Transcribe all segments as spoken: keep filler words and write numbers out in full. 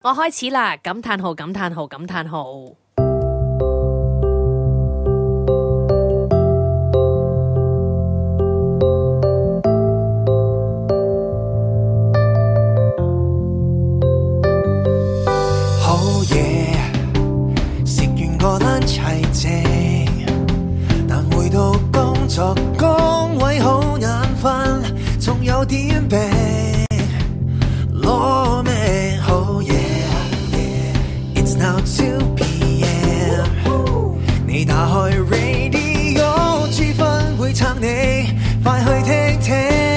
我開始啦！感嘆號，感嘆號，感嘆號。 好嘢，食完個 lunch 係正，但回到工作崗位好眼瞓，仲有點病，攞命好嘢。It's now two p m 你打開 radio， G 分會撐你，快去聽聽。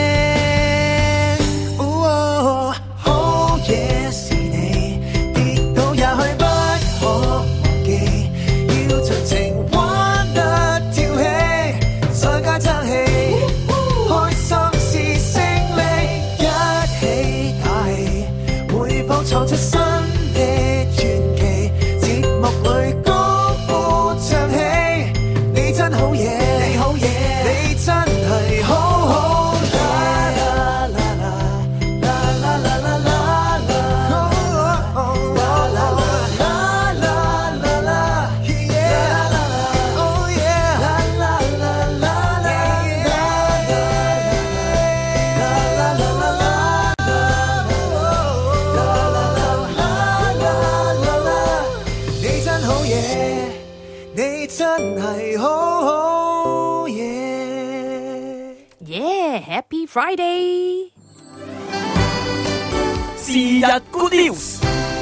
哦，好嘢是你，跌倒也許不可忘記，要盡情玩得跳起，再加爭氣，開心是勝利，一起打氣，每步創出新的傳奇，節目裏高呼唱起，你真好嘢，你好嘢，你真係好好嘢。啦啦啦啦啦啦啦啦啦啦啦啦啦啦啦 yeah 啦啦 oh yeah 啦啦啦啦啦啦啦啦啦你真好嘢，你真係好好嘢。 Yeah, Happy Friday！ 是日 good news。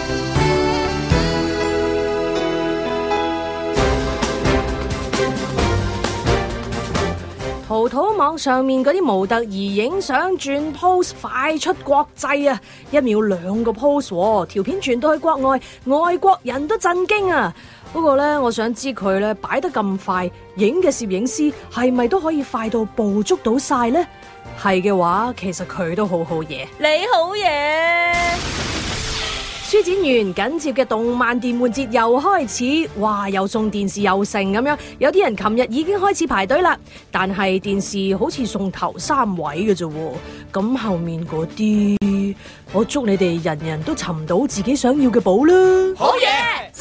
淘淘網上面嗰啲模特兒影相轉 post 快出國際啊！一秒兩個 post，喎，條片傳到去國外，外國人都震驚啊！不過呢，我想知佢呢擺得咁快，影嘅攝影師係咪都可以快到捕捉到晒呢？係嘅話，其實佢都好好嘢。 你好嘢！ 書展完緊接嘅動漫電玩節又開始，哇！又送電視又成咁樣，有啲人琴日已經開始排隊啦。但係電視好似送頭三位嘅啫，咁後面嗰啲，我祝你哋人人都尋到自己想要嘅寶啦！ 好嘢！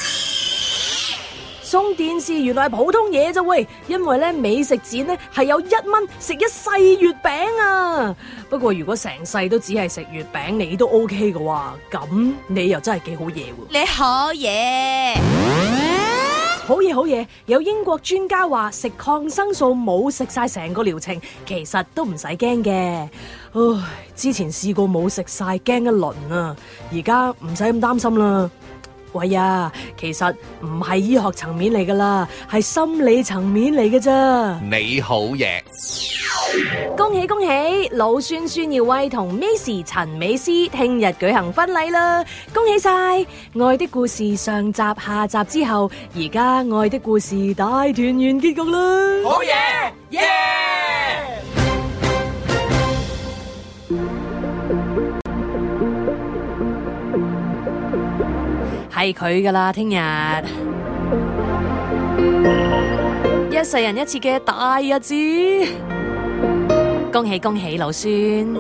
送電視原來係普通嘢啫喂，因為咧美食展咧係有一蚊食一世月餅啊！不過如果成世都只係食月餅，你都 OK 嘅話，咁你又真係幾好嘢喎！ 你好嘢！ 好嘢好嘢！有英國專家話食抗生素冇食晒成個療程，其實都唔使驚嘅。唉，之前試過冇食晒，驚一輪啊，而家唔使咁擔心啦。喂呀，其實唔係醫學層面嚟噶啦，係心理層面嚟嘅咋。 你好嘢！ 恭喜恭喜，老孫孫耀威同 Macy 陳美詩聽日舉行婚禮啦！恭喜晒！愛的故事上集下集之後，而家愛的故事大團圓結局啦！ 好嘢！耶！ 係佢噶啦，聽日一世人一次嘅大日子，恭喜恭喜老孫！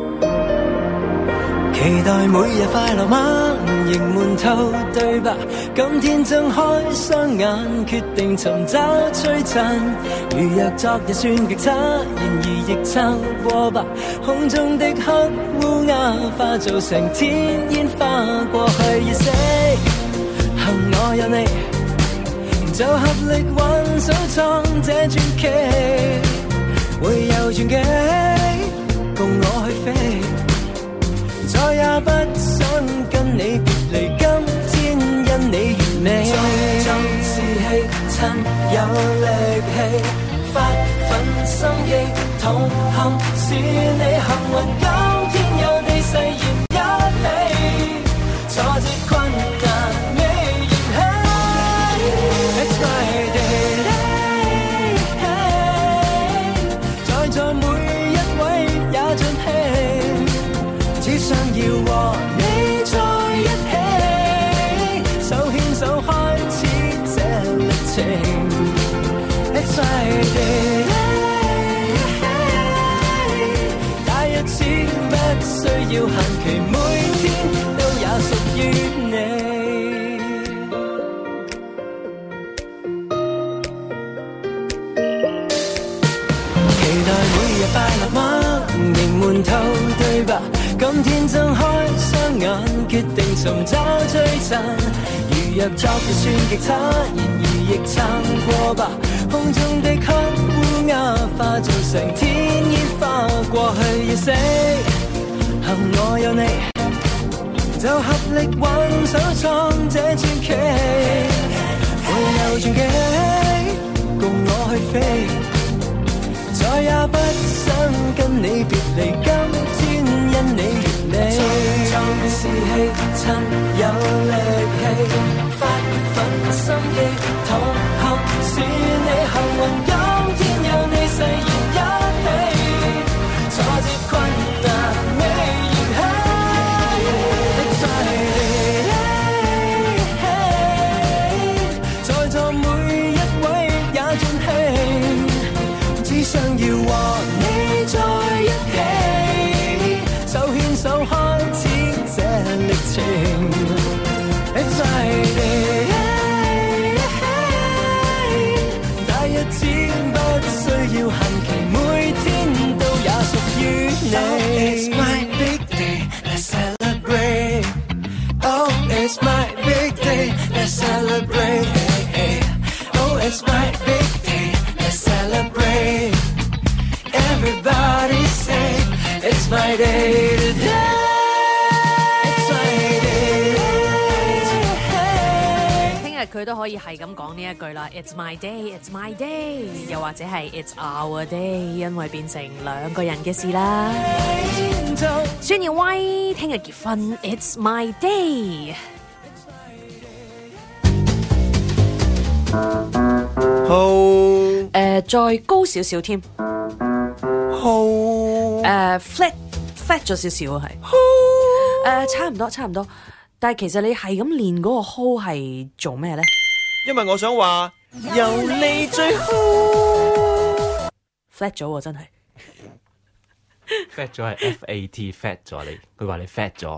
期待每日快樂嗎？仍悶透對吧？今天睜開雙眼，決定尋找璀璨。如若昨日算極差，然而亦撐過吧。空中的黑烏鴉化做成天煙花，過去已死。幸我有你，就合力挽手創這傳奇，會有傳奇共我去飛，再也不想跟你別離，今天因你完美。壯壯士氣，趁有力氣，發奮心機，同行是你幸運，今天有你誓言一起，挫折困難未嫌棄。It's my day， 在座每一位也盡興，只想要和你在一起，手牽手開始這歷程。It's my day， 大日子。 今天睜開雙眼，決定尋找璀璨。如若昨日算極差，然而亦撐過吧。空中的黑烏鴉化做成天煙花，過去要死，幸我有你，就合力挽手創這傳奇。會有傳奇，共我去飛，再也不想跟你別離。今天因你完美，創創士氣，趁有力氣，發奮心機，同學是你幸運，今天有你誓言一起，挫折困難未嫌棄。在座每一位也盡興，只想要和你在一起，手牽手開始這歷程。Exciting， 大日子不需要限期，每天都也屬於你。It's my big day, let's celebrate. Oh, it's my big day, let's celebrate. Oh, it's my big day, let's celebrate. Everybody say, it's my day today. It's my day. 聽日佢都可以係咁講呢一句啦 ，It's my day, it's my day， 又或者係 It's our day， 因為變成兩個人嘅事啦。孫耀威聽日結婚 ，It's my day。 好誒、呃，再高少少添， 好誒、呃、，flat flat 咗少少係，誒、呃，差唔多差唔多。但係其實你係咁練嗰個 hold 係做咩咧？ 因為我想話有你最好。 flat 咗喎，真係。 fat 咗係 F A T fat 咗你，佢話你 fat 咗。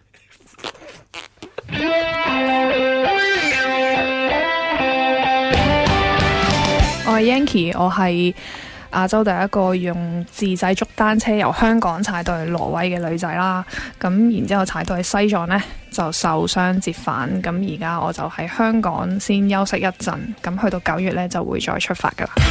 我係 Yanky， 我係亞洲第一個用自製竹單車由香港踩到去挪威嘅女仔啦。咁然之後踩到去西藏呢，就受傷折返。咁而家我就喺香港先休息一陣，咁去到九月呢，就會再出發噶啦。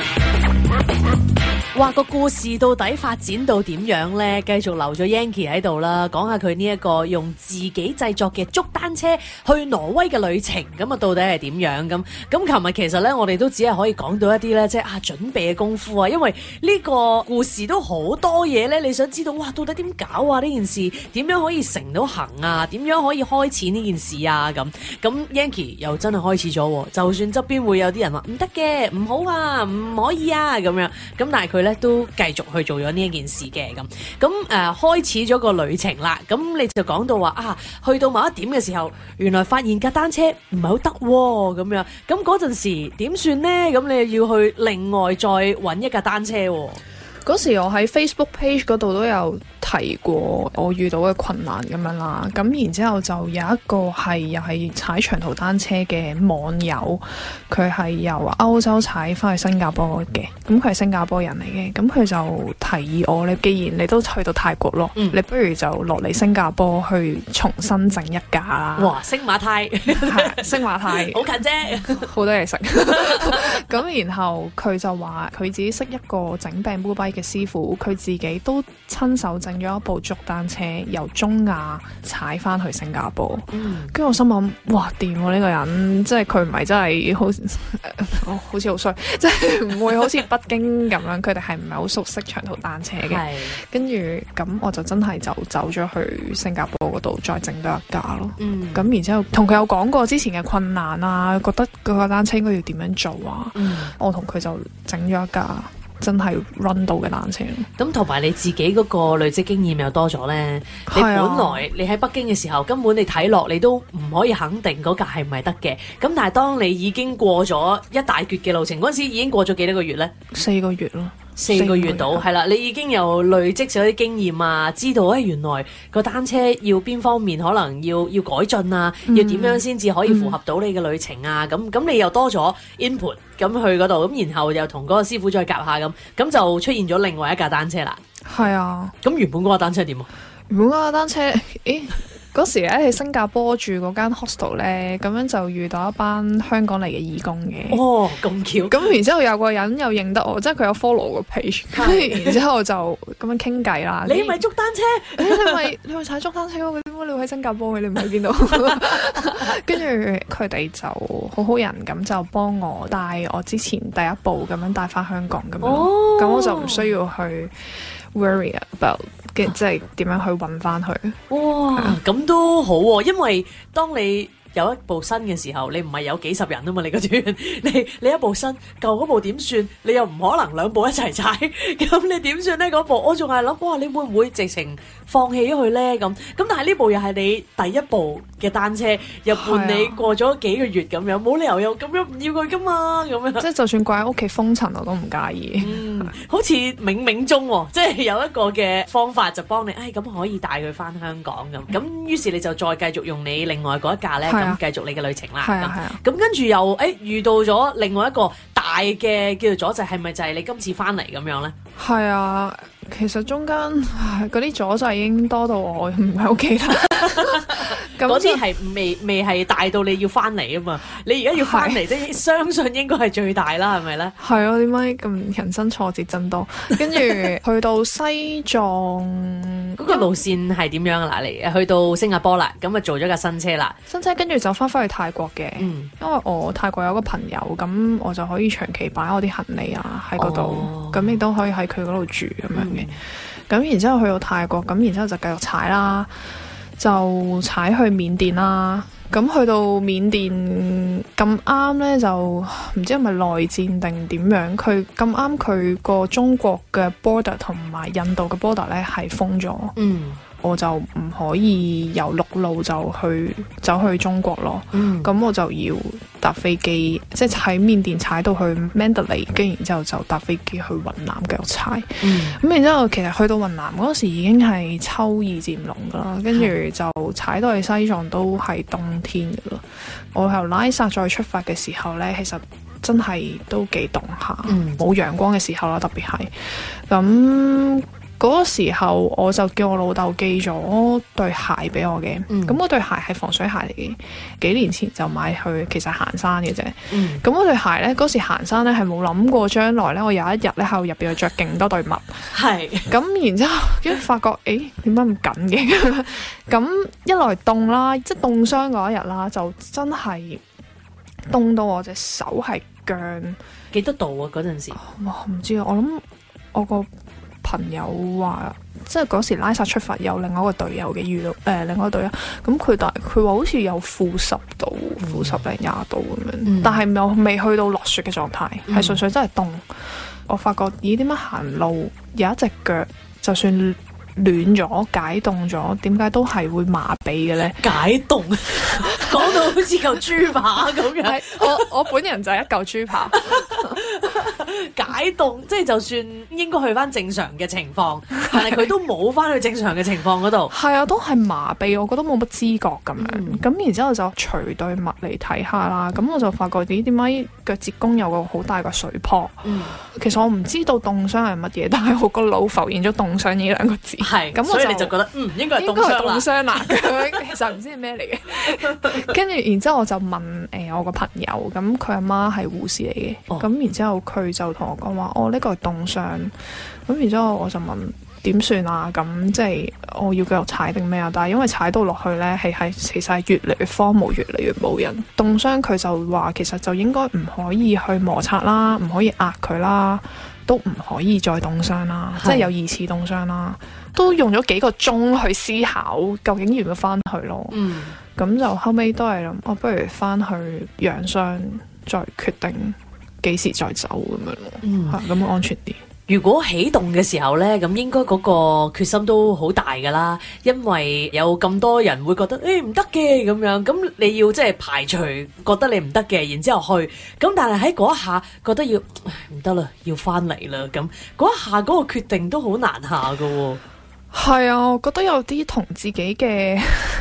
哇！個故事到底發展到點樣呢？繼續留咗 Yanky 喺度啦，講下佢呢一個用自己製作嘅竹單車去挪威嘅旅程，咁啊到底係點樣咁？咁琴日其實呢，我哋都只係可以講到一啲呢，即係啊準備嘅功夫啊，因為呢個故事都好多嘢呢。你想知道哇，到底點搞啊？呢件事點樣可以成到行啊？點樣可以開始呢件事啊？咁咁 Yanky 又真係開始咗，就算側邊會有啲人話唔得嘅，唔好啊，唔可以啊咁樣，咁但係佢都繼續去做咗呢一件事嘅。咁咁誒開始咗個旅程啦。咁你就講到話啊，去到某一點嘅時候，原來發現架單車唔係好得咁樣。咁嗰陣時點算呢？咁你要去另外再揾一架單車。 嗰時我喺 Facebook page 嗰度都有提過我遇到嘅困難咁樣啦，咁然之後就有一個係又係踩長途單車嘅網友，佢係由歐洲踩翻去新加坡嘅，咁佢係新加坡人嚟嘅，咁佢就提議我，你既然你都去到泰國咯，嗯、你不如就落嚟新加坡去重新整一架啦。 哇！星馬泰， 星馬泰好近啫， 好多嘢食。咁然後佢就話佢自己識一個整病杯嘅師傅，佢自己都親手整咗一部竹單車，由中亞踩翻去新加坡。跟住、嗯、我心諗，哇，掂喎呢個人，即係佢唔係真係好，呃、好似好衰，即係唔會好似北京咁樣，佢哋係唔係好熟悉長途單車嘅。跟住咁，我就真係就走咗去新加坡嗰度，再整多一架咯。咁、嗯、然之後同佢有講過之前嘅困難啊，覺得嗰架單車應該要點樣做啊。嗯、我同佢就整咗一架真係 run 到嘅單車。 咁同埋你自己嗰個累積經驗又多咗咧。你本來你喺北京嘅時候，根本你睇落你都唔可以肯定嗰架係唔係得嘅。咁但係當你已經過咗一大橛嘅路程，嗰陣時已經過咗幾多個月咧？四個月咯。四個月到，係啦，你已經有累積咗啲經驗啊，知道咧原來個單車要邊方面可能要要改進啊，嗯、要點樣先至可以符合到你嘅旅程啊，咁咁、嗯、你又多咗 input 咁去嗰度，咁然後又同嗰個師傅再夾下咁，咁就出現咗另外一架單車啦。 係啊， 咁原本嗰架單車點啊？ 如果架單車，咦？嗰時咧喺新加坡住嗰間 hostel 咧，咁樣就遇到一班香港嚟嘅義工嘅。 哦，咁巧。 咁然之後有個人又認得我，即係佢有 follow 個 page，跟住然之後就咁樣傾偈啦。 你咪捉單車？ 你咪你咪踩捉單車嗰個？點解你會喺新加坡嘅？你唔喺邊度？跟住佢哋就好好人咁就幫我帶我之前第一步咁樣帶翻香港咁樣。哦，咁我就唔需要去 worry about。即係點樣去揾翻佢？ 哇，咁都好喎，因為當你有一部新嘅時候，你唔係有幾十人啊嘛，你個團，你你一部新，舊嗰部點算？你又唔可能兩部一齊踩，咁你點算呢？嗰部我仲係諗，哇，你會唔會直情放棄咗佢呢？咁咁，但係呢部又係你第一部嘅單車，又伴你過咗幾個月咁樣，冇理由又咁樣唔要佢噶嘛，咁樣。 即係就算掛喺屋企封塵我都唔介意。 嗯，好似冥冥中喎，即係有一個嘅方法就幫你，唉，咁可以帶佢翻香港咁。咁於是你就再繼續用你另外嗰一架咧，咁繼續你嘅旅程啦。 係啊係啊。 咁跟住又誒遇到咗另外一個大嘅叫做阻滯，係咪就係你今次翻嚟咁樣咧？ 係啊。其實中間嗰啲阻滯已經多到我唔係好記得， 嗰啲係未未係大到你要翻嚟啊嘛，你而家要翻嚟，即係相信應該係最大啦，係咪咧？ 係啊，點解咁人生挫折真多？跟住去到西藏嗰個路線係點樣啊？嗱，嚟去到新加坡啦，咁啊做咗架新車啦， 新車跟住就翻返去泰國嘅， 嗯， 因為我泰國有個朋友，咁我就可以長期擺我啲行李啊喺嗰度，咁亦都可以喺佢嗰度住咁樣。嗯咁然之後去到泰國，咁然之後就繼續踩啦，就踩去緬甸啦。咁去到緬甸咁啱呢，就唔知係咪內戰定點樣？佢咁啱佢個中國嘅 border 同埋印度嘅 border 呢係封咗。嗯。我就唔可以由陸路就去走去中國咯，咁、嗯、我就要搭飛機，即係喺緬甸踩到去 Mandalay， 跟然之後就搭飛機去雲南繼續踩。咁、嗯、然之後其實去到雲南嗰時已經係秋意漸濃噶啦，跟住就踩到去西藏都係冬天噶啦。我由拉薩再出發嘅時候呢，其實真係都幾凍下，冇、嗯、陽光嘅時候啦，特別係咁。嗰個時候我就叫我老豆寄咗對鞋俾我嘅，咁嗰、嗯、對鞋係防水鞋嚟嘅，幾年前就買去，其實行山嘅啫。咁嗰、嗯、對鞋呢，嗰時行山呢係冇諗過將來呢，我有一日呢喺度入邊着勁多對襪。係是，咁然之後跟住發覺，誒點解咁緊嘅？咁一來凍啦，即係凍傷嗰一日啦，就真係凍到我隻手係僵。 幾多度啊？嗰陣時， 哇唔知啊，我諗我個朋友話，即係嗰時拉薩出發有另外一個隊友嘅遇到，誒、呃、另外一個隊友，咁佢但佢話好似有負十度、負十零廿度咁樣，嗯、但係又未去到落雪嘅狀態，係、嗯、純粹真係凍。我發覺咦，點解行路有一隻腳就算暖咗、解凍咗，點解都係會麻痹嘅咧？ 解凍講到好似嚿豬扒咁樣， 我我本人就係一嚿豬扒。 解凍即係就算應該去翻正常嘅情況，但係佢都冇翻去正常嘅情況嗰度。 係啊，都係麻痹，我覺得冇乜知覺咁樣。咁、嗯、然之後就除對襪嚟睇下啦。咁我就發覺咦，點解腳趾公有個好大個水泡？嗯、其實我唔知道凍傷係乜嘢，但係我個腦浮現咗凍傷呢兩個字。係，咁所以你就覺得嗯應該係凍傷啦。其實唔知係咩嚟嘅。跟住然之後我就問誒、呃、我個朋友，咁佢阿媽係護士嚟嘅，咁、哦、然之後佢就同我講話，哦呢、這個係凍傷。咁然之後我就問點算啊？咁即係我要繼續踩定咩啊？但係因為踩到落去呢，係係其實係越嚟越荒蕪，越嚟越冇人。凍傷佢就話其實就應該唔可以去摩擦啦，唔可以壓佢啦，都唔可以再凍傷啦，是即係有二次凍傷啦。都用咗幾個鐘去思考究竟要唔要翻去咯。嗯，咁就後尾都係諗，我不如翻去養傷，再決定幾時再走咁樣咯。嗯，係咁安全啲。 如果起動嘅時候呢，咁應該嗰個決心都好大噶啦，因為有咁多人會覺得誒唔得嘅咁樣，咁你要即係排除覺得你唔得嘅，然之後去，咁但係喺嗰一下覺得要唔得啦，要翻嚟啦，咁嗰一下嗰個決定都好難下噶喎。 係啊，我覺得有啲同自己嘅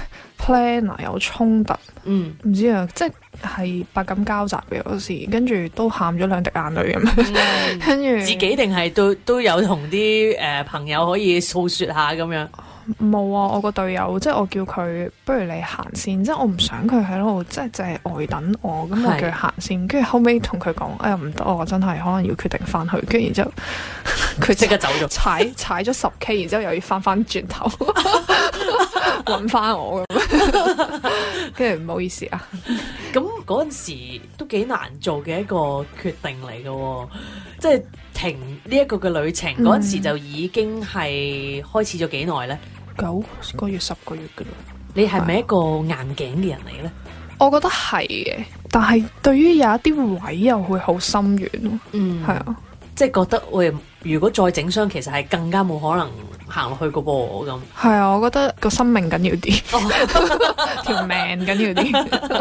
plan 啊有衝突，嗯，唔知啊，即係百感交集嘅嗰時，跟住都喊咗兩滴眼淚咁樣，跟住、嗯、 自己定係都都有同啲誒朋友可以訴說下咁樣。 冇啊！我個隊友即係我叫佢，不如你行先，即係我唔想佢喺度即係淨係呆等我，咁我叫佢行先，跟住後尾同佢講，哎呀唔得，我真係可能要決定翻去，跟住然之後佢即刻走咗， 踩踩咗十 K， 然之後又要翻翻轉頭揾翻我咁，跟住唔好意思啊。 咁嗰陣時都幾難做嘅一個決定嚟嘅，即係停呢一個嘅旅程嗰陣、嗯、時就已經係開始咗幾耐咧？ 九個月、十個月嘅啦。 你係咪一個硬頸嘅人嚟咧？ 我覺得係嘅，但係對於有一啲位又會好深遠咯。嗯，係啊， 即係覺得喂，如果再整傷，其實係更加冇可能行落去個噃咁。 係啊，我覺得個生命緊要啲，條命緊要啲。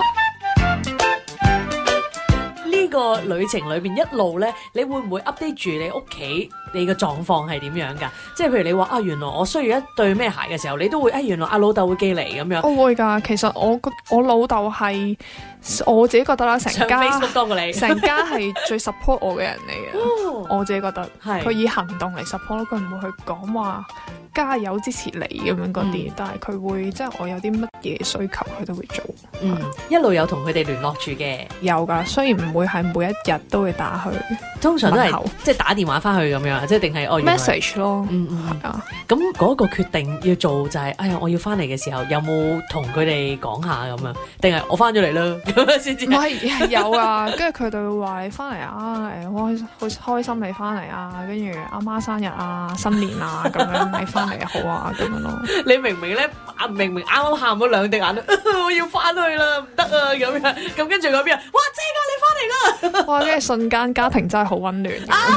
呢個旅程裏邊一路咧，你會唔會 update 住你屋企你嘅狀況係點樣㗎？即係譬如你話啊，原來我需要一對咩鞋嘅時候，你都會啊，原來阿老豆會寄嚟咁樣。 我會㗎，其實我我老豆係我自己覺得啦，成家 Facebook 多過你， 成家係最 support 我嘅人嚟嘅。 哦、 我自己覺得係佢以行動嚟 support 咯，佢唔會去講話加油支持你咁樣嗰啲，嗯、但係佢會即係我有啲乜嘢需求，佢都會做。 嗯，一路有同佢哋聯絡住嘅， 有㗎，雖然唔會係每一日都會打去， 通常都係即係打電話翻去咁樣，即係定係哦 message 咯。 嗯嗯， 係啊。 咁嗰個決定要做就係、是，哎呀，我要翻嚟嘅時候，有冇同佢哋講下咁樣？定係我翻咗嚟啦咁樣先知？ 唔係有啊，跟住佢哋會話你翻嚟啊，誒開好開心你翻嚟啊，跟住阿媽生日啊、新年啊咁樣，你翻嚟好啊咁樣咯。 你明明咧，明明啱啱喊咗兩滴眼淚，我要翻去啦，唔得啊咁樣，咁跟住嗰邊，哇正啊，你翻嚟啦！哇， 跟住瞬間家庭真係好溫暖。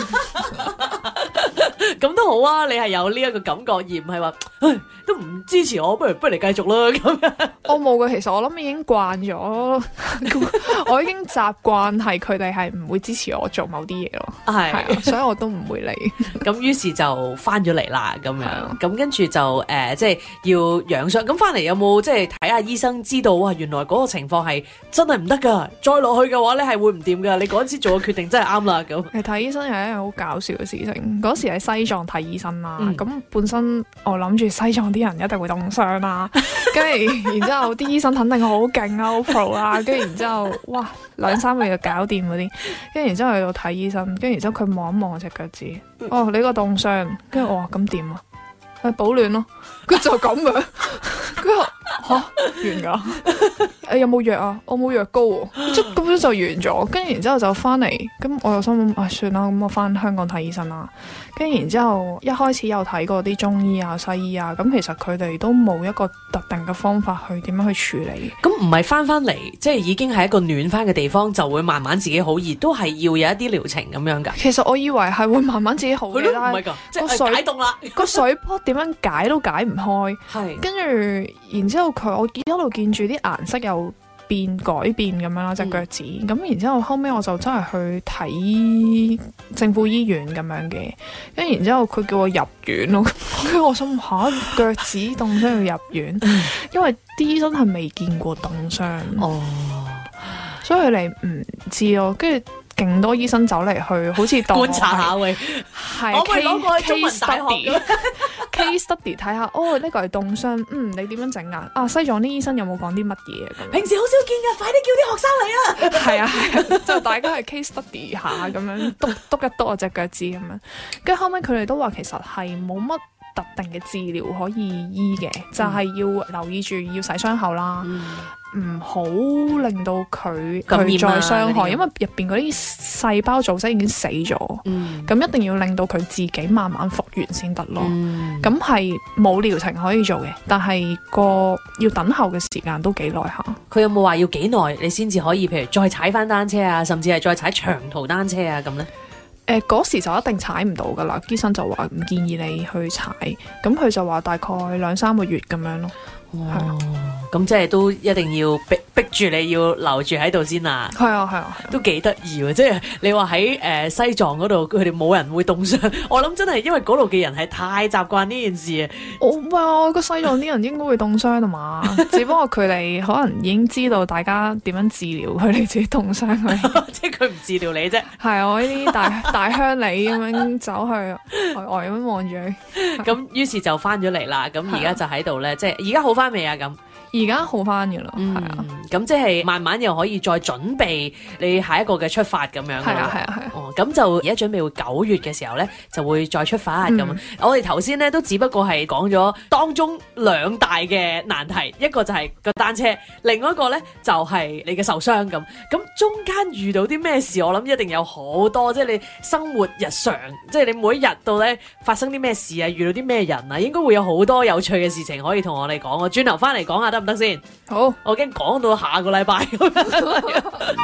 咁都好啊，你係有呢一個感覺，而唔係話，唉，都唔支持我，不如不如你繼續啦咁樣。 我冇嘅，其實我諗已經慣咗，我已經習慣係佢哋係唔會支持我做某啲嘢咯。係係啊，所以我都唔會理。 咁於是就翻咗嚟啦，咁樣，咁跟住就誒、呃，即係要養傷。咁翻嚟有冇即係睇下醫生，知道哇，原來嗰個情況係真係唔得噶，再落去嘅話咧係會唔掂噶。你嗰陣時做嘅決定真係啱啦。咁係睇醫生係一樣好搞笑嘅事情。嗰時喺西藏睇醫生啦，咁、嗯、本身我諗住西藏啲人一定會凍傷啦，跟住然之後啲醫生肯定好勁啊，好 pro 啊，跟住然之後哇兩三個月就搞掂嗰啲，跟住然之後去到睇醫生，跟住然之後佢望一望我隻腳趾，哦你個凍傷，跟住我話咁點啊？係保暖咯，佢就咁樣，佢話吓完噶，誒有冇藥啊？我冇藥膏喎，即咁樣就完咗，跟住然之後就翻嚟，咁我又心諗，唉算啦，咁我翻香港睇醫生啦。跟住然之後一開始有睇過啲中醫啊、西醫啊，咁其實佢哋都冇一個特定嘅方法去點樣去處理。 咁唔係翻翻嚟，即係已經係一個暖翻嘅地方，就會慢慢自己好，而都係要有一啲療程咁樣噶。 其實我以為係會慢慢自己好嘅， 但係個水解凍啦， 個水泡點樣解都解唔開。 係跟住然之後佢我一路見住啲顏色又變改變咁樣啦，隻腳趾咁，嗯、然之後後尾我就真係去睇政府醫院咁樣嘅，跟住然之後佢叫我入院咯，跟住我心下腳趾凍傷要入院，嗯、因為啲醫生係未見過凍傷哦，所以佢哋唔知咯，跟住。勁多醫生走嚟去，好似當觀察下喂， 係我咪攞過去中文大學 case study 睇下，哦呢個係凍傷，嗯你點樣整啊？啊西藏啲醫生有冇講啲乜嘢？ 平時好少見㗎，快啲叫啲學生嚟啊！ 係啊係啊，就大家係 case study 下咁樣，篤篤一篤我隻腳趾咁樣，跟住後尾佢哋都話其實係冇乜特定嘅治療可以醫嘅，嗯、就係要留意住要洗傷口啦。嗯唔好令到佢佢再傷害，因為入邊嗰啲細胞組織已經死咗，咁、嗯、一定要令到佢自己慢慢復原先得咯。咁係冇療程可以做嘅，但係個要等候嘅時間都幾耐下。 佢有冇話要幾耐你先至可以，譬如再踩翻單車啊，甚至係再踩長途單車啊咁呢？ 誒嗰、呃、時就一定踩唔到噶啦，醫生就話唔建議你去踩，咁佢就話大概兩三個月咁樣咯。係啊。 咁即係都一定要逼逼住你要留住喺度先啦。 係啊係啊， 都幾得意喎！即係你話喺誒西藏嗰度，佢哋冇人會凍傷。我諗真係因為嗰度嘅人係太習慣呢件事啊。 我哇，我個西藏啲人應該會凍傷啊嘛，只不過佢哋可能已經知道大家點樣治療佢哋自己凍傷佢。 即係佢唔治療你啫。 係啊，我呢啲大大鄉里咁樣走去呆呆咁樣望住佢。 咁於是就翻咗嚟啦。咁而家就喺度咧，即係而家好翻未啊？咁而家好翻㗎啦，係啊。 嗯，咁即係慢慢又可以再準備你下一個嘅出發咁樣。 係啊係啊係啊。 哦，咁就而家準備會九月嘅時候咧，就會再出發咁。 嗯我哋頭先咧都只不過係講咗當中兩大嘅難題，一個就係個單車，另外一個咧就係你嘅受傷咁。咁中間遇到啲咩事，我諗一定有好多，即係你生活日常，即係你每一日到咧發生啲咩事啊，遇到啲咩人啊，應該會有好多有趣嘅事情可以同我哋講。我轉頭翻嚟講下得唔得先？ 好， 我驚講到下個禮拜咁樣。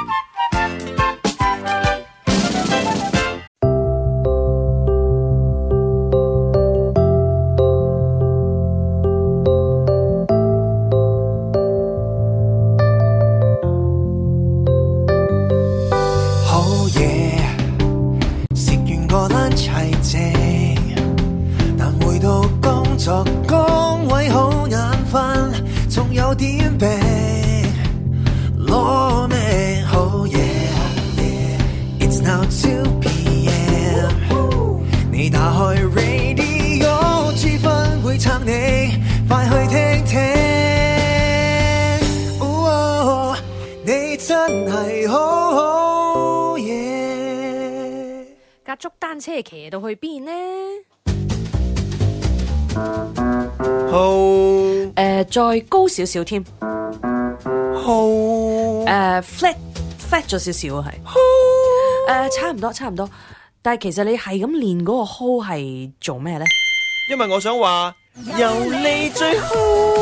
好嘢，食完個 lunch 係正，但回到工作崗位好眼瞓，仲有點病，攞命好嘢。It's now two p m 你打開 radio， 知分會撐你，快去聽聽。哦，你真係好好嘢。 架竹單車騎到去邊呢？ 好誒、呃，再高少少添。 好誒、uh, flat flat 咗少少啊，係誒差唔多差唔多，但係其實你係咁練嗰個 hold 係做咩咧？ 因為我想話有你最好。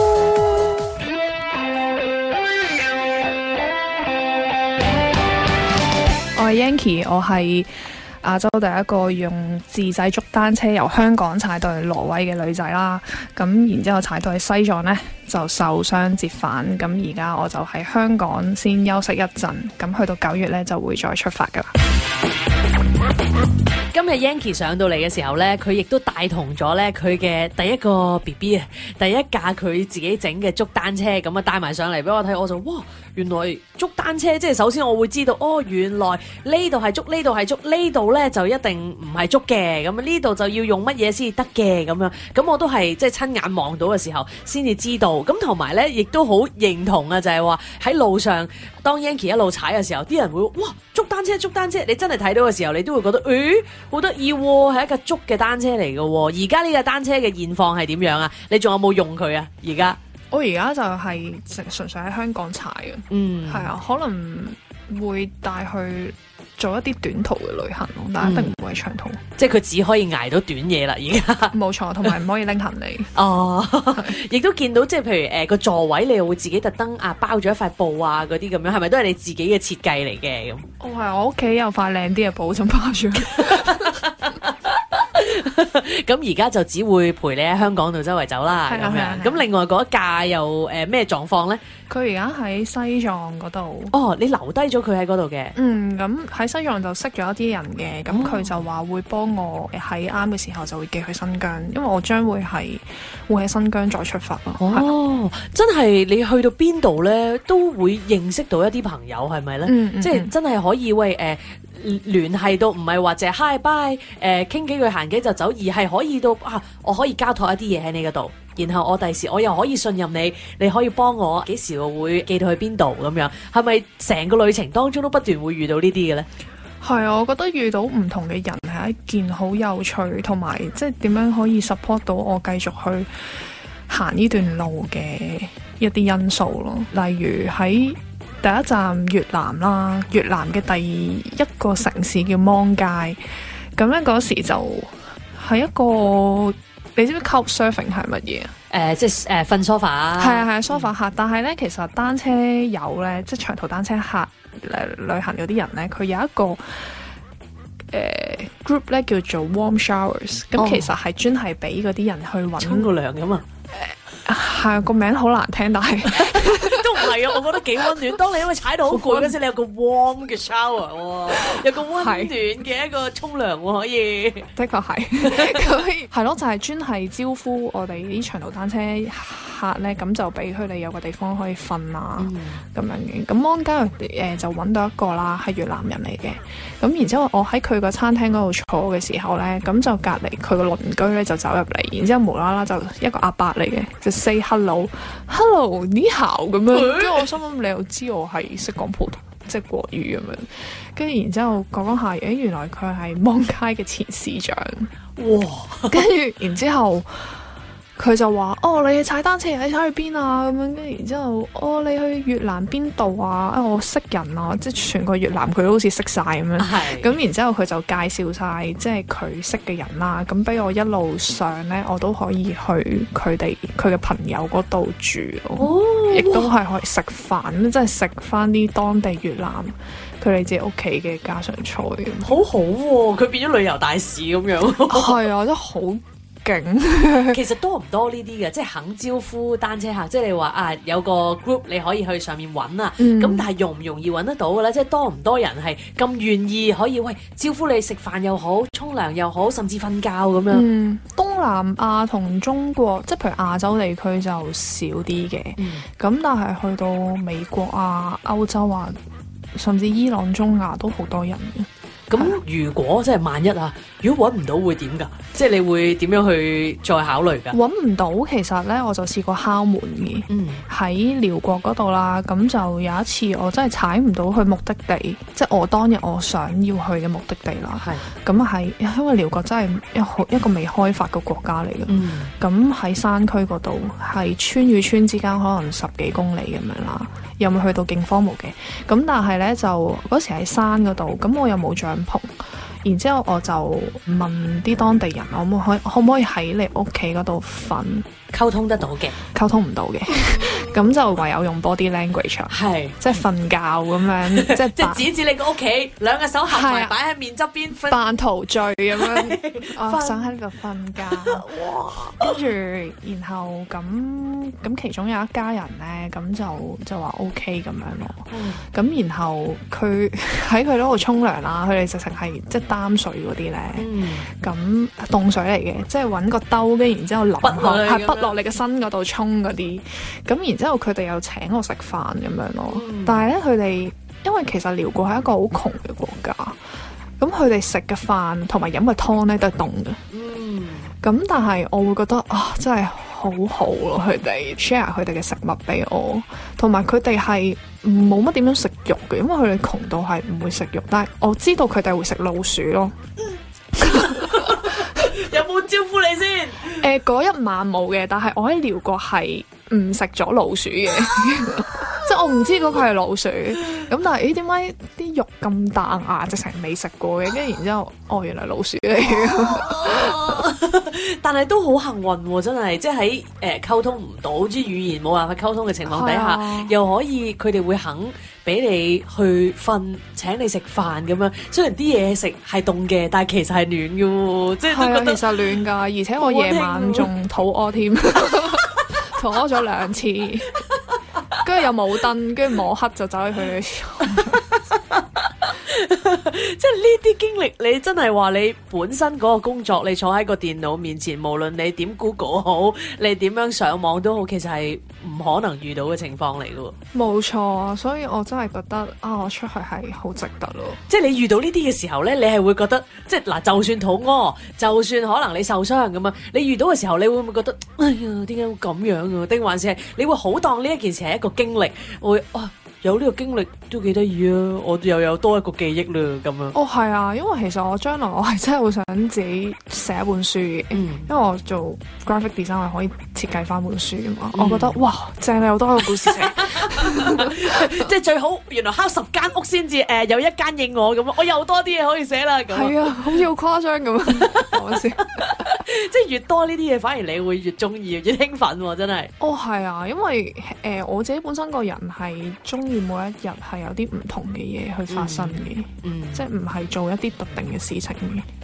我係 Yanky， 我係亞洲第一個用自製竹單車由香港踩到去挪威嘅女仔啦。咁然之後踩到去西藏呢，就受傷折返。咁而家我就喺香港先休息一陣，咁去到九月呢，就會再出發噶啦。 今日 Yanky 上到嚟嘅時候咧，佢亦都帶同咗咧佢嘅第一個 B B 啊，第一架佢自己整嘅竹單車，咁啊帶埋上嚟俾我睇，我就哇，原來竹單車即係首先我會知道，哦，原來呢度係竹，呢度係竹，呢度咧就一定唔係竹嘅，咁啊呢度就要用乜嘢先至得嘅咁樣，咁我都係即係親眼望到嘅時候先至知道，咁同埋咧亦都好認同啊，就係話喺路上當 Yanky 一路踩嘅時候，啲人會哇竹單車竹單車，你真係睇到嘅時候，你都會覺得誒好得意喎，係一架竹嘅單車嚟嘅喎。而家呢架單車嘅現況係點樣啊？你仲有冇用佢啊？而家我而家就係純純粹喺香港踩嘅， 嗯， 係啊，可能會帶去做一啲短途嘅旅行咯，但係一定唔會係長途。 即係佢只可以捱到短嘢啦，而家冇錯，同埋唔可以拎行李。 哦，亦都見到即係譬如誒個、呃、座位，你又會自己特登啊包咗一塊布啊嗰啲咁樣，係咪都係你自己嘅設計嚟嘅咁？ 哦，係我屋企有塊靚啲嘅布就包住。 咁而家就只會陪你喺香港度周圍走啦，咁樣。咁另外嗰架又誒咩狀況咧？ 佢而家喺西藏嗰度。 哦，你留低咗佢喺嗰度嘅。 嗯，咁喺西藏就識咗一啲人嘅，咁佢、哦、就話會幫我喺啱嘅時候就會寄去新疆，因為我將會係會喺新疆再出發咯。 哦，真係你去到邊度咧，都會認識到一啲朋友，係咪咧？ 嗯嗯、 即係真係可以喂誒。呃聯繫到唔係話淨係 hi bye 誒傾幾句閒偈就走，而係可以到啊，我可以交託一啲嘢喺你嗰度，然後我第時我又可以信任你，你可以幫我幾時我會寄到去邊度咁樣，係咪成個旅程當中都不斷會遇到呢啲嘅咧？ 係啊，我覺得遇到唔同嘅人係一件好有趣，同埋即係點樣可以 support 到我繼續去行呢段路嘅一啲因素咯，例如喺第一站越南啦，越南嘅第一個城市叫芒街，咁咧嗰時就係一個，你知唔知 Couchsurfing 係乜嘢啊？ 誒，即係誒瞓 sofa 啊， 係啊係啊 sofa 客，但係咧其實單車友咧，即係長途單車客嚟旅行嗰啲人咧，佢有一個誒、呃、group 咧叫做 warm showers，咁、哦、其實係專係俾嗰啲人去揾沖個涼㗎嘛。 係個名好難聽，但係都唔係啊，我覺得幾溫暖。當你因為踩到好攰嗰時，你有個 warm 嘅 shower 喎，有個溫暖嘅一個沖涼喎，可以。 的確係，咁係咯，就係專係招呼我哋啲長途單車客咧，咁就俾佢哋有個地方可以瞓啊，咁、嗯、樣嘅。咁安家誒就揾到一個啦，係越南人嚟嘅。咁然之後我喺佢個餐廳嗰度坐嘅時候咧，咁就隔離佢個鄰居咧就走入嚟，然之後無啦啦就一個阿伯嚟嘅，就 say hello，hello 你好咁樣。跟住我心諗你又知我係識講普通即係國語咁樣，跟住然之後講講下，誒原來佢係芒街嘅前市長，哇！跟住然之後。佢就話：哦，你踩單車，你踩去邊啊？咁樣跟住，然之後，哦，你去越南邊度啊？啊，我識人啊，即係全個越南佢都好似識晒咁樣。係。咁然之後佢就介紹晒，即係佢識嘅人啦。咁俾我一路上咧，我都可以去佢哋佢嘅朋友嗰度住咯。哦。亦都係可以食飯，即係食翻啲當地越南佢哋自己屋企嘅家常菜。 好好喎，佢變咗旅遊大使咁樣。 係啊，真係好。 其實多唔多呢啲嘅，即係肯招呼單車客，即係你話啊有個 group 你可以去上面揾啊，咁、嗯、但係容唔容易揾得到嘅咧？即係多唔多人係咁願意可以喂招呼你食飯又好，沖涼又好，甚至瞓覺咁樣？嗯， 東南亞同中國，即係譬如亞洲地區就少啲嘅，咁、嗯、但係去到美國啊、歐洲啊，甚至伊朗、中亞都好多人嘅。 咁如果即係萬一啊，如果揾唔到會點㗎？即係你會點樣去再考慮㗎？ 揾唔到其實咧，我就試過敲門嘅，喺、嗯、寮國嗰度啦。咁就有一次我真係踩唔到去目的地，即係我當日我想要去嘅目的地啦。係咁係因為寮國真係一好一個未開發嘅國家嚟嘅。咁、嗯、喺山區嗰度係村與村之間可能十幾公里咁樣啦，又冇去到勁荒蕪嘅。咁但係咧就嗰時喺山嗰度，咁我又冇帳篷。然之後我就問啲當地人，可唔可以可唔可以喺你屋企嗰度瞓？ 溝通得到嘅， 溝通唔到嘅，咁就唯有用 body language，係即係瞓覺咁樣，即係即係指指你個屋企，兩個手合埋擺喺面側邊， 扮陶醉咁樣，我想喺呢度瞓覺。哇！跟住然後咁咁，其中有一家人咧，咁就就話 OK 咁樣咯。咁、嗯、然後佢喺佢嗰度沖涼啦，佢哋直情係即係擔水嗰啲咧，咁、嗯、凍水嚟嘅，即係揾個兜，跟住然之後淋落係不落你嘅身嗰度沖嗰啲，咁然之後佢哋又請我食飯咁樣咯。嗯、但係咧佢哋因為其實寮國係一個好窮嘅國家，咁佢哋食嘅飯同埋飲嘅湯咧都係凍嘅。嗯，咁但係我會覺得啊，真係好好咯，佢哋 share 佢哋嘅食物俾我，同埋佢哋係冇乜點樣食肉嘅，因為佢哋窮到係唔會食肉，但係我知道佢哋會食老鼠咯。 有冇招呼你先？ 誒、呃，嗰一晚冇嘅，但係我喺寮國係唔食咗老鼠嘅，即係我唔知嗰個係老鼠。咁但係誒，點解啲肉咁彈牙，直情未食過嘅？跟住然之後，哦，原來老鼠嚟嘅。 但係都好幸運喎，真係，即係喺誒溝通唔到，即係語言冇辦法溝通嘅情況底下，啊、又可以佢哋會肯俾你去瞓，請你食飯咁樣。雖然啲嘢食係凍嘅，但係其實係暖嘅喎，即係都覺得其實暖㗎。而且我夜晚仲肚屙添，肚屙咗兩次，跟住又冇燈，跟住摸黑就走去去。 即係呢啲經歷，你真係話你本身嗰個工作，你坐喺個電腦面前，無論你點 Google 好，你點樣上網都好，其實係唔可能遇到嘅情況嚟嘅。冇錯，所以我真係覺得啊，我出去係好值得咯。 即係你遇到呢啲嘅時候呢，你係會覺得，即係嗱，就算肚屙，就算可能你受傷咁啊，你遇到嘅時候，你會唔會覺得，哎呀，點解會咁樣啊？定還是係你會好當呢一件事係一個經歷，會啊？有呢個經歷都幾得意啊！我又有多一個記憶啦，咁樣。 哦，係啊，因為其實我將來我係真係會想自己寫一本書嘅，嗯、因為我做 graphic design 係可以設計翻本書啊嘛。嗯、我覺得哇，正啊，有多一個故事寫， 即係最好原來敲十間屋先至誒有一間應我咁，我又多啲嘢可以寫啦。咁係啊，好似好誇張咁講笑。 即係越多呢啲嘢，反而你會越中意、越興奮喎、啊！真係。 哦，係啊，因為誒、呃、我自己本身個人係中意每一日係有啲唔同嘅嘢去發生嘅，嗯嗯、即係唔係做一啲特定嘅事情嘅。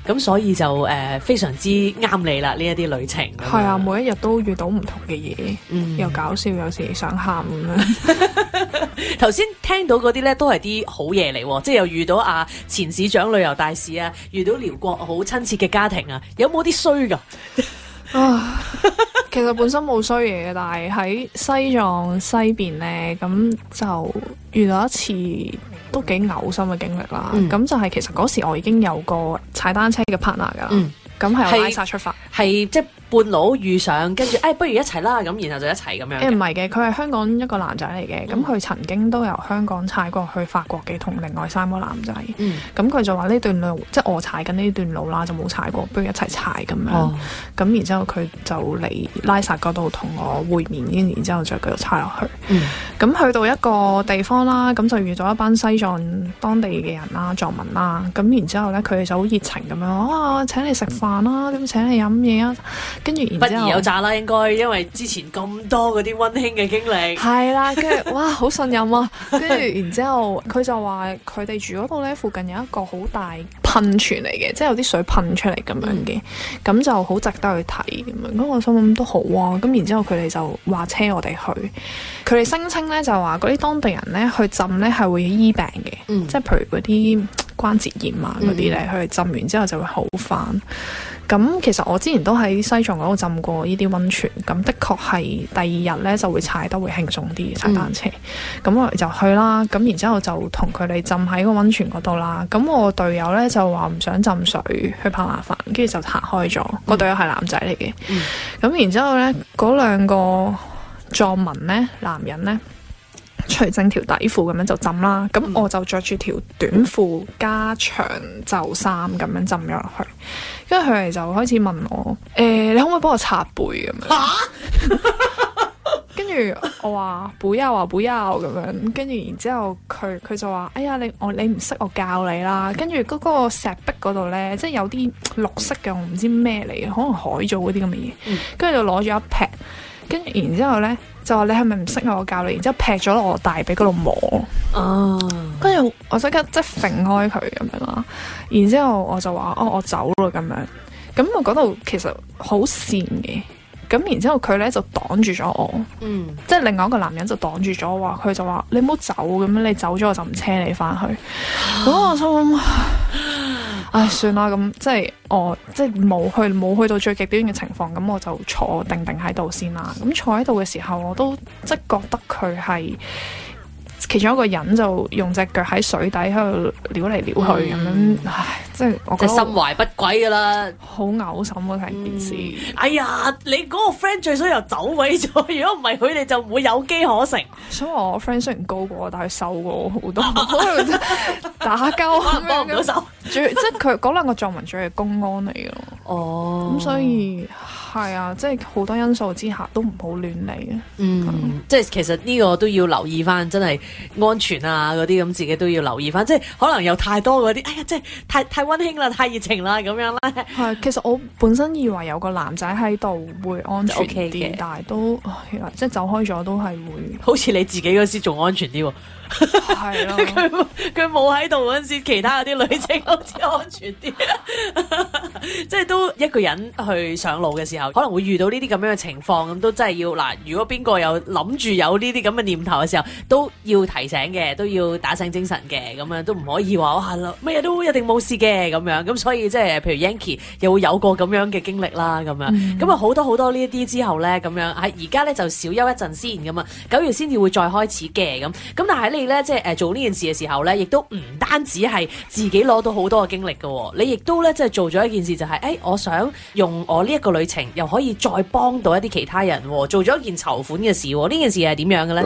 咁所以就誒、呃、非常之啱你啦呢一啲旅程。 係啊，每一日都遇到唔同嘅嘢， 嗯又搞笑，有時想喊咁樣。 頭先聽到嗰啲咧都係啲好嘢嚟喎，即係又遇到啊前市長旅遊大使啊，遇到寮國好親切嘅家庭啊，有冇啲衰㗎？ 啊，其實本身冇衰嘢嘅，但係喺西藏西邊咧，咁就遇到一次都幾嘔心嘅經歷啦。咁、嗯、就係其實嗰時我已經有個踩單車嘅 partner 噶啦，咁係、嗯、我拉薩出發， 係即係半路遇上，跟住誒不如一齊啦，咁然後就一齊咁樣。 誒唔係嘅，佢係香港一個男仔嚟嘅，咁佢、嗯、曾經都由香港踩過去法國嘅，同另外三個男仔。咁佢、嗯、就話呢段路，即係我踩緊呢段路啦，就冇踩過，不如一齊踩咁樣。咁、哦、然之後佢就嚟拉薩嗰度同我會面，跟然之後再繼續踩落去。咁、嗯、去到一個地方啦，咁就遇到一班西藏當地嘅人啦、藏民啦。咁然之後咧，佢哋就好熱情咁樣，啊請你食飯啦，點請你飲嘢啊！跟住然之後，不疑有詐啦，應該因為之前咁多嗰啲溫馨嘅經歷。係啦，跟住哇，好信任啊！跟住然之後，佢就話佢哋住嗰度咧，附近有一個好大噴泉嚟嘅，即係有啲水噴出嚟咁樣嘅，咁、嗯、就好值得去睇咁樣。咁我心諗都好啊。咁然之後佢哋就話車我哋去，佢哋聲稱咧就話嗰啲當地人咧去浸咧係會醫病嘅，嗯、即係譬如嗰啲關節炎啊嗰啲咧，佢哋浸完之後就會好返。咁其實我之前都喺西藏嗰度浸過呢啲溫泉，咁的確係第二日咧就會踩得會輕鬆啲踩單車。咁、嗯、我哋就去啦，咁然之後就同佢哋浸喺個溫泉嗰度啦。咁我隊友咧就話唔想浸水，去怕麻煩，跟住就行開咗。個隊友係男仔嚟嘅，咁、嗯、然之後咧嗰兩個藏民咧男人咧，除整條底褲咁樣就浸啦，咁、嗯、我就着住條短褲加長袖衫咁樣浸咗落去，跟住佢哋就開始問我，誒、欸，你可唔可以幫我擦背咁樣？嚇！跟住我話不要啊，不要咁樣，跟住然之後佢佢就話，哎呀，你我你唔識我教你啦。跟住嗰個石壁嗰度咧，即係有啲綠色嘅，我唔知咩嚟嘅，可能海藻嗰啲咁嘅嘢。跟住、嗯、就攞咗一劈，跟住然之後咧。就話你係咪唔識我教你？然之後劈咗落我大髀嗰度磨，哦，跟住我即刻即係揈開佢咁樣啦。然之後我就話哦，我走啦咁樣。咁我嗰度其實好跣嘅。咁然之後佢咧就擋住咗我，嗯，即係另外一個男人就擋住咗我，話佢就話你唔好走咁樣，你走咗我就唔車你翻去。咁我心諗，唉，算啦，咁即係我即係冇去冇去到最極端嘅情況，咁我就坐定定喺度先啦。咁坐喺度嘅時候，我都即係覺得佢係其中一個人就用隻腳喺水底喺度撩嚟撩去咁樣，嗯、唉，即係我覺得心懷不軌噶啦，好嘔心啊！睇件事，嗯、哎呀，你嗰個 friend 最衰又走鬼咗，如果唔係佢哋就唔會有機可乘。所以我 friend 雖然高過我，但係瘦過我好多，打交幫唔到手。最即係佢嗰兩個藏民仲係公安嚟嘅，哦，咁所以。係啊，即係好多因素之下都唔好亂嚟嘅。嗯，嗯即係其實呢個都要留意翻，真係安全啊嗰啲咁，自己都要留意翻。即係可能有太多嗰啲，哎呀，即係太太溫馨啦，太熱情啦咁樣啦。係，其實我本身以為有個男仔喺度會安全啲嘅，但係都即係走開咗都係會。好似你自己嗰時仲安全啲喎。係咯，佢佢冇喺度嗰陣時，其他嗰啲旅程好似安全啲，即係都一個人去上路嘅時候，可能會遇到呢啲咁樣嘅情況，咁都真係要嗱，如果邊個有諗住有呢啲咁嘅念頭嘅時候，都要提醒嘅，都要打醒精神嘅，咁樣都唔可以話哇乜嘢都一定冇事嘅咁樣，咁所以即係譬如 Yanky 又會有過咁樣嘅經歷啦，咁樣，咁啊好多好多呢一啲之後咧，咁樣喺而家咧就小休一陣先咁啊，九月先至會再開始嘅咁，咁但係你咧即係誒做呢件事嘅時候咧，亦都唔單止係自己攞到好多嘅經歷嘅，你亦都咧即係做咗一件事就係、是、誒、欸，我想用我呢一個旅程又可以再幫到一啲其他人，做咗一件籌款嘅事，呢件事係點樣嘅咧？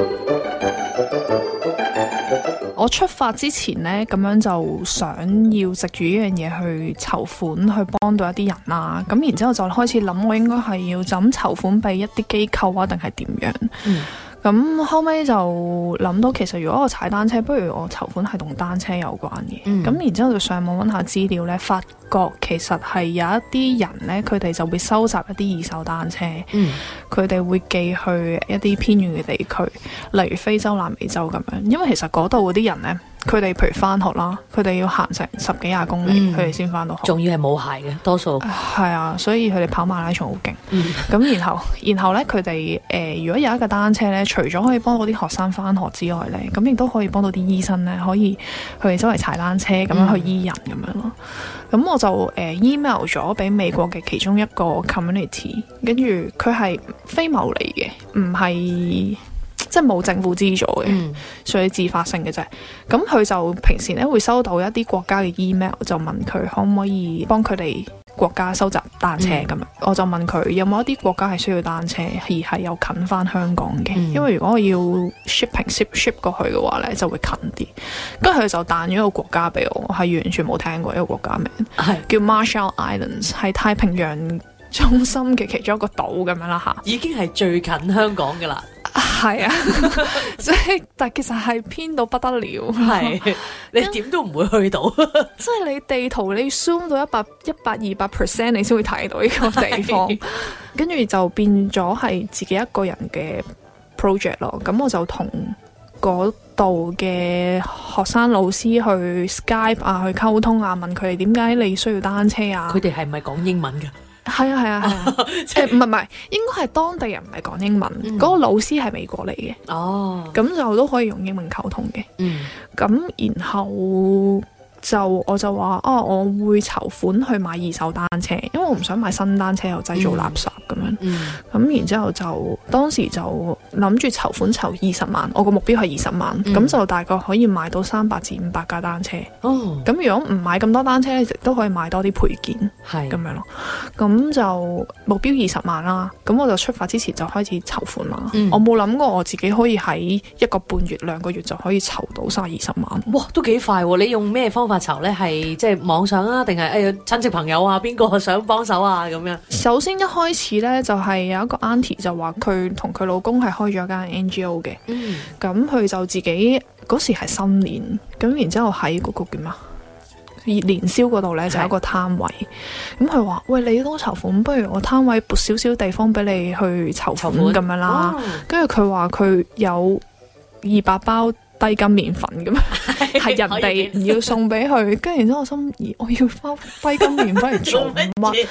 我出發之前呢，咁樣就想要藉住呢樣嘢去籌款，去幫到一啲人啦。咁然之後就開始諗，我應該係要就咁籌款俾一啲機構啊，定係點樣？嗯咁後尾就諗到，其實如果我踩單車，不如我籌款係同單車有關嘅。咁、嗯、然之後就上網揾下資料咧，發覺其實係有一啲人咧，佢哋就會收集一啲二手單車，佢哋、嗯、會寄去一啲偏遠嘅地區，例如非洲、南美洲咁樣。因為其實嗰度嗰啲人咧， 佢哋譬如翻學啦，佢哋要行成十幾廿公里， 嗯佢哋先翻到學。 仲要係冇鞋嘅，多數。 係啊，所以佢哋跑馬拉松好勁。咁、 嗯然後，然後咧，佢哋誒，如果有一個單車咧，除咗可以幫到啲學生翻學之外咧，咁亦都可以幫到啲醫生咧，可以佢哋周圍踩單車咁樣去醫人咁樣咯。咁我就誒、呃、email 咗俾美國嘅其中一個 community， 跟住佢係非牟利嘅，唔係。即係冇政府資助嘅， 嗯所以自發性嘅啫。咁佢就平時咧會收到一啲國家嘅 email，就問佢可唔可以幫佢哋國家收集單車咁樣。 嗯我就問佢有冇一啲國家係需要單車，而係有近翻香港嘅。 嗯因為如果我要 shipping ship ship 過去嘅話咧，就會近啲。跟住佢就彈咗一個國家俾我，我係完全冇聽過一個國家名， 係叫 Marshall Islands，係太平洋中心嘅其中一個島咁樣啦嚇。 已經係最近香港㗎啦。 係啊，所以但其實係偏到不得了， 係你點都唔會去到。 即係你地圖你 zoom 到一百一百二百 percent，你先會睇到呢個地方，跟住就變咗係自己一個人嘅 project 咯。咁我就同嗰度嘅學生老師去 Skype 啊，去溝通啊，問佢哋點解你需要單車啊？ 佢哋係咪講英文㗎？ 係啊係啊係啊，誒唔係唔係，應該係當地人唔係講英文，嗰、 嗯個老師係美國嚟嘅， 哦， 咁就都可以用英文溝通嘅。 嗯咁然後就我就話啊，我會籌款去買二手單車，因為我唔想買新單車又製造垃圾咁樣。 嗯咁然之後就當時就諗住籌款籌二十萬，我個目標係二十萬，咁、 嗯就大概可以買到三百至五百架單車。 哦， 咁如果唔買咁多單車，亦都可以買多啲配件。 係咁樣咯，咁就目標二十萬啦。咁我就出發之前就開始籌款啦。 嗯我冇諗過我自己可以喺一個半月、兩個月就可以籌到晒二十萬。 哇，都幾快喎！你用咩方法籌咧？係即係網上啊，定係誒親戚朋友啊？邊個想幫手啊？咁樣。 首先一開始呢，就係、有一個 auntie 就話佢同佢老公係開咗間 N G O 嘅， 嗯咁佢就自己嗰時係新年，咁然之後喺嗰個叫咩啊年宵嗰度呢，就有一個攤位，咁佢話：喂，你都籌款，不如我攤位撥少少地方俾你去籌款咁樣啦。 哦跟住佢話佢有二百包低筋麵粉咁樣，係人哋唔要送俾佢。跟住然之後我心，咦，我要包低筋麵粉嚟做乜？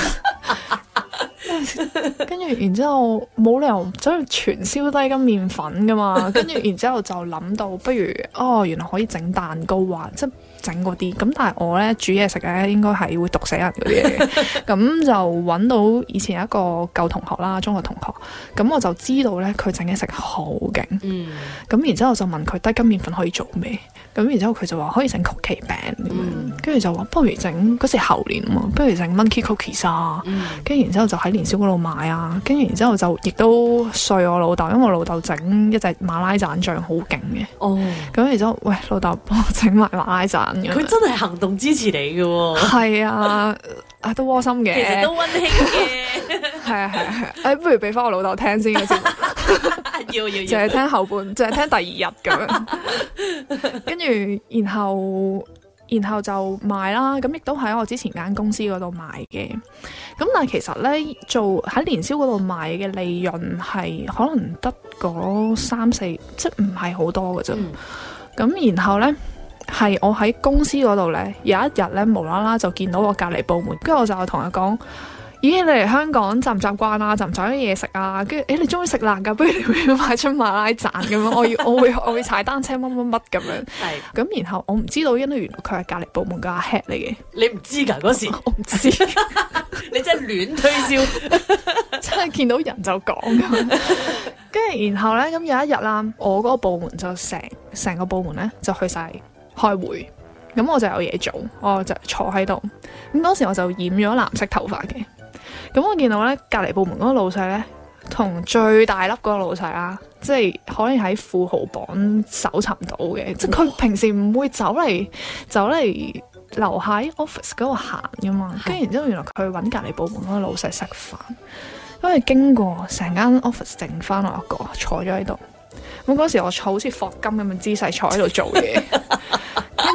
跟住然之後冇理由走去傳銷低筋麵粉噶嘛。跟住然之後就諗到，不如哦，原來可以整蛋糕啊，即係整嗰啲。咁但係我咧煮嘢食咧，應該係會毒死人嗰啲嘢嘅。咁就揾到以前一個舊同學啦，中學同學。咁我就知道咧，佢整嘢食好勁。 嗯咁然之後就問佢低筋麵粉可以做咩？咁然之後佢就話可以整曲奇餅咁樣，跟住就話不如整嗰時猴年啊嘛，不如整 monkey cookies 啊，跟住然之後就喺年宵嗰度買啊，跟住然之後就亦都碎我老豆，因為我老豆整一隻馬拉盞醬好勁嘅， 哦， 咁然之後喂老豆幫我整埋馬拉盞咁樣， 佢真係行動支持你嘅喎。 係啊，啊都窩心嘅， 其實都溫馨嘅。 係啊係啊係啊，誒不如俾翻我老豆聽先嘅先。 要要淨係聽後半，淨係聽第二日咁樣，跟住然後然後就賣啦，咁亦都喺我之前間公司嗰度賣嘅。咁但係其實咧做喺年宵嗰度賣嘅利潤係可能得嗰三四，即係唔係好多嘅啫。咁、嗯、然後咧係我喺公司嗰度咧有一日咧無啦啦就見到我隔離部門，跟住我就同佢講。咦，你嚟香港習唔習慣啊？習唔習啲嘢食啊？跟住，誒，你中意食辣㗎？不如你會唔會買出馬拉盞咁樣？我要，我會，我會踩單車乜乜乜咁樣。 係。 咁然後我唔知道，因為原來佢係隔離部門嘅阿 head 嚟嘅。 你唔知㗎嗰時， 我唔知， 你真係亂推銷， 真係見到人就講咁。跟住然後咧，咁有一日啦，我嗰個部門就成成個部門咧就去晒開會，咁我就有嘢做，我就坐喺度。咁當時我就染咗藍色頭髮嘅。咁我見到咧，隔離部門嗰個老細咧，同最大粒嗰個老細啦，即係可以喺富豪榜搜尋到嘅，即係佢平時唔會走嚟走嚟樓下 office 嗰度行噶嘛。跟住然之後，原來佢揾隔離部門嗰個老細食飯，因為經過成間 office 剩翻我一個坐咗喺度。咁嗰時我坐好似霍金咁嘅姿勢坐喺度做嘢，跟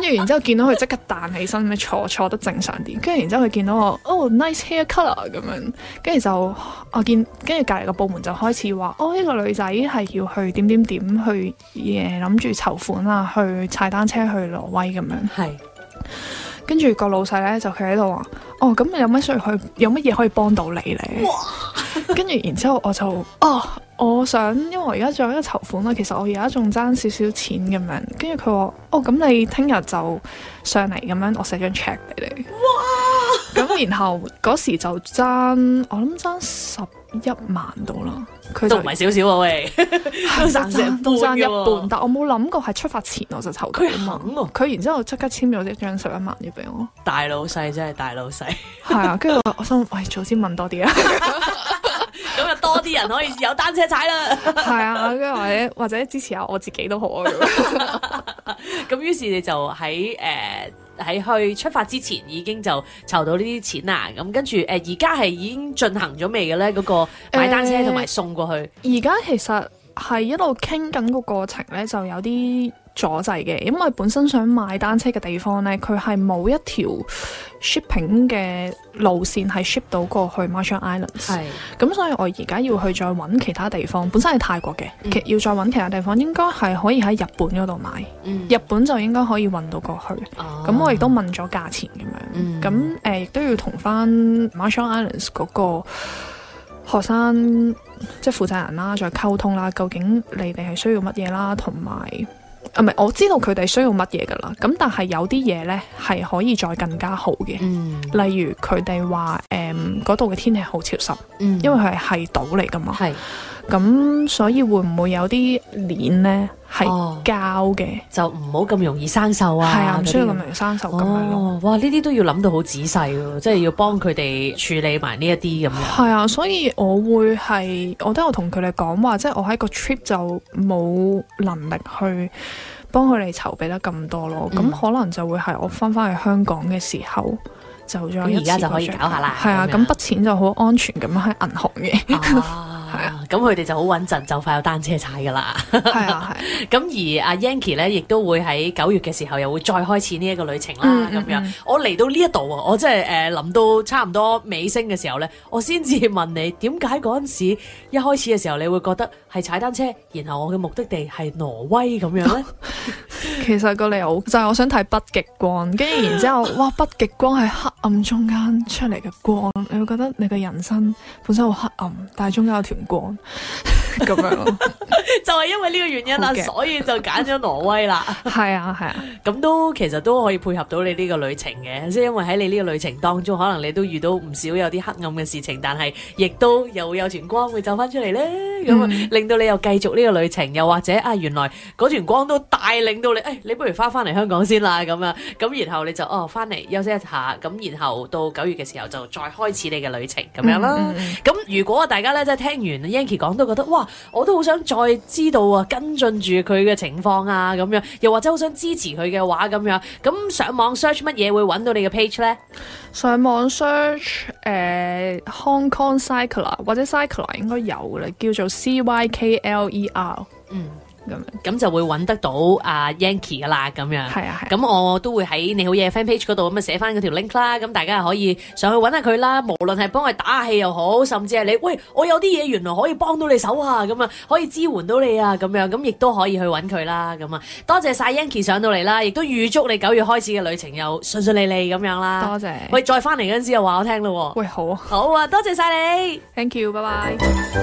住然之後見到佢即刻彈起身，咪坐坐得正常啲。跟住然之後佢見到我，哦 nice hair colour 咁樣，跟住就我見跟住隔離個部門就開始話，哦呢、呢個女仔係要去點點點去誒諗住籌款啊，去踩單車去挪威咁樣。 係。 跟住個老細咧就佢喺度話，哦咁有乜需要去，有乜嘢可以幫到你咧？跟住然之後我就，哦，我想因為我而家做一個籌款啦，其實我而家仲爭少少錢咁樣。跟住佢話，哦咁你聽日就上嚟咁樣，我寫張 check 俾你。哇！咁然後嗰時就爭，我諗爭十一萬到啦。佢都唔係少少啊喂， 都爭成都爭一半， 半， 但我冇諗過係出發前我就籌到啊嘛。佢然之後即刻簽咗一張十一萬嘅俾我。 大老細真係大老細。 係啊，跟住我心諗，喂，早知問多啲啊。 咁就多啲人可以有單車踩啦。 係啊，跟住或者或者支持下我自己都好啊。 咁於是你就喺誒喺去出發之前已經就籌到呢啲錢啦。咁跟住誒而家係已經進行咗未嘅咧？嗰、嗰個買單車同埋送過去。 而家、呃、其實係一路傾緊個過程咧，就有啲阻滯嘅，因為本身想買單車嘅地方咧，佢係冇一條 shipping 嘅路線係 ship 到過去 Marshall Islands。係，咁所以我而家要去再揾其他地方，本身係泰國嘅，嗯、要再揾其他地方，應該係可以喺日本嗰度買。嗯、日本就應該可以運到過去。咁、哦、我亦都問咗價錢咁樣。咁誒亦都要同翻 Marshall Islands 嗰個學生即係負責人啦，再溝通啦，究竟你哋係需要乜嘢啦，同埋。啊，唔係，我知道佢哋需要乜嘢噶啦，咁但係有啲嘢咧係可以再更加好嘅，嗯、例如佢哋話誒嗰度嘅天氣好潮濕，嗯、因為佢係係島嚟噶嘛，係咁所以會唔會有啲鏈咧係膠嘅，就唔好咁容易生鏽啊？係啊，唔需要咁容易生鏽咁樣咯。哇，呢啲都要諗到好仔細喎，即係要幫佢哋處理埋呢一啲咁樣。係啊，所以我會係我都有同佢哋講話，即係我喺個 trip 就冇能力去幫佢哋籌備得咁多咯。咁、嗯、可能就會係我翻返去香港嘅時候。就咗而家就可以搞下啦，係啊，咁筆錢就好安全咁喺銀行嘅，係啊，咁佢哋就好穩陣，就快有單車踩噶啦，係啊係。咁而阿 Yanky 咧，亦都會喺九月嘅時候又會再開始呢一個旅程啦，咁樣。我嚟到呢一度啊，我真係誒臨到差唔多尾聲嘅時候咧，我先至問你點解嗰陣時一開始嘅時候你會覺得係踩單車，然後我嘅目的地係挪威咁樣咧？其實個理由就係我想睇北極光，跟住然之後，哇！北極光係黑暗中間出嚟嘅光，你會覺得你嘅人生本身好黑暗，但係中間有條光咁樣咯。就係因為呢個原因啦，所以就揀咗挪威啦。係啊係啊，咁都其實都可以配合到你呢個旅程嘅，即係因為喺你呢個旅程當中，可能你都遇到唔少有啲黑暗嘅事情，但係亦都又會有團光會走翻出嚟咧，咁啊、嗯、令到你又繼續呢個旅程，又或者啊原來嗰團光都帶領到你，誒、哎、你不如翻翻嚟香港先啦，咁啊咁然後你就哦翻嚟休息一下，咁然後到九月嘅時候就再開始你嘅旅程咁樣啦。咁、嗯嗯嗯、如果大家咧即係聽完 Yanky 講都覺得哇，我都好想再知道啊跟進住佢嘅情況啊咁樣，又或者好想支持佢嘅話咁樣，咁上網 search 乜嘢會揾到你嘅 page 咧？上網 search 誒、呃、Hong Kong Cycler 或者 Cycler 應該有嘅，叫做 C Y K L E R。嗯。咁咁就會揾得到阿 Yanky 噶啦，咁樣。係啊係。咁我都會喺你好嘢 fan page 嗰度咁啊寫翻嗰條 link 啦，咁大家可以上去揾下佢啦。無論係幫佢打下氣又好，甚至係你喂我有啲嘢原來可以幫到你手啊，咁啊可以支援到你啊，咁樣咁亦都可以去揾佢啦。咁啊多謝晒 Yanky 上到嚟啦，亦都預祝你九月開始嘅旅程又順順利利咁樣啦。多謝。喂，再翻嚟嗰陣時又話我聽咯。喂，好啊。好啊，多謝晒你。Thank you，拜拜。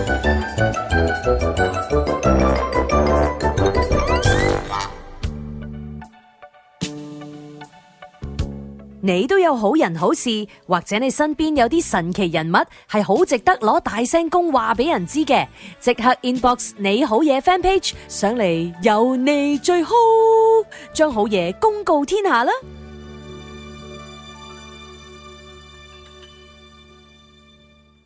你都有好人好事，或者你身邊有啲神奇人物係好值得攞大聲公話俾人知嘅，即刻 inbox 你好嘢 fan page 上嚟，有你最好，將好嘢公告天下啦！